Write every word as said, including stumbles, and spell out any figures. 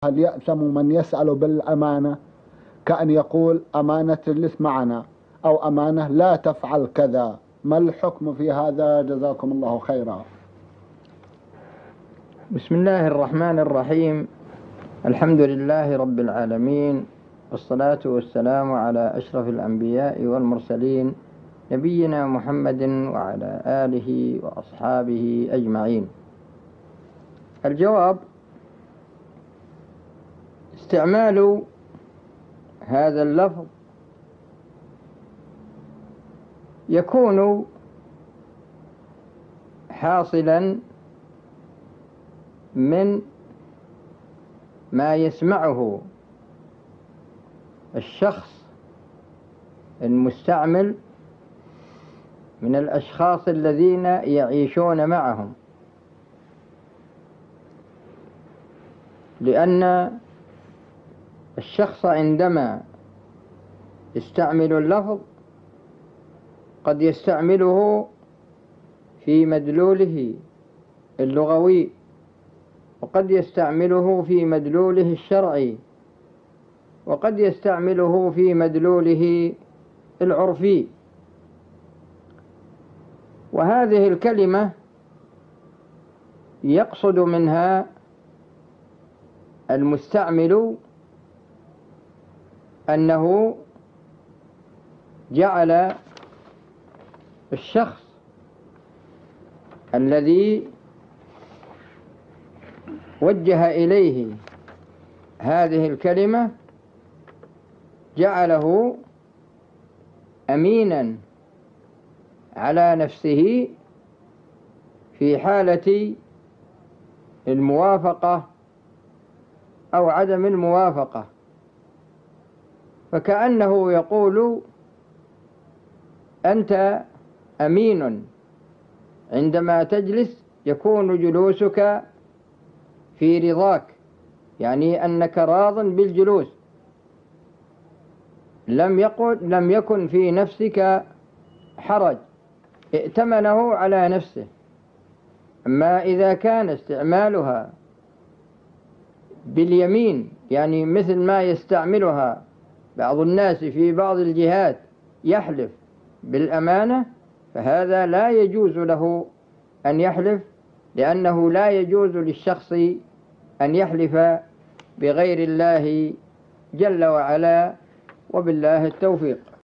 هل يأثم من يسأل بالأمانة؟ كأن يقول أمانة اجلس معنا، أو أمانة لا تفعل كذا. ما الحكم في هذا؟ جزاكم الله خيرا. بسم الله الرحمن الرحيم. الحمد لله رب العالمين، والصلاة والسلام على أشرف الأنبياء والمرسلين، نبينا محمد وعلى آله وأصحابه أجمعين. الجواب: استعمال هذا اللفظ يكون حاصلا من ما يسمعه الشخص المستعمل من الأشخاص الذين يعيشون معهم، لأن الشخص عندما يستعمل اللفظ قد يستعمله في مدلوله اللغوي، وقد يستعمله في مدلوله الشرعي، وقد يستعمله في مدلوله العرفي. وهذه الكلمة يقصد منها المستعمل أنه جعل الشخص الذي وجه إليه هذه الكلمة جعله أمينا على نفسه في حالة الموافقة أو عدم الموافقة، فكأنه يقول: أنت أمين، عندما تجلس يكون جلوسك في رضاك، يعني أنك راض بالجلوس، لم يقل لم يكن في نفسك حرج، ائتمنه على نفسه. أما إذا كان استعمالها باليمين، يعني مثل ما يستعملها بعض الناس في بعض الجهات، يحلف بالأمانة، فهذا لا يجوز له أن يحلف، لأنه لا يجوز للشخص أن يحلف بغير الله جل وعلا، وبالله التوفيق.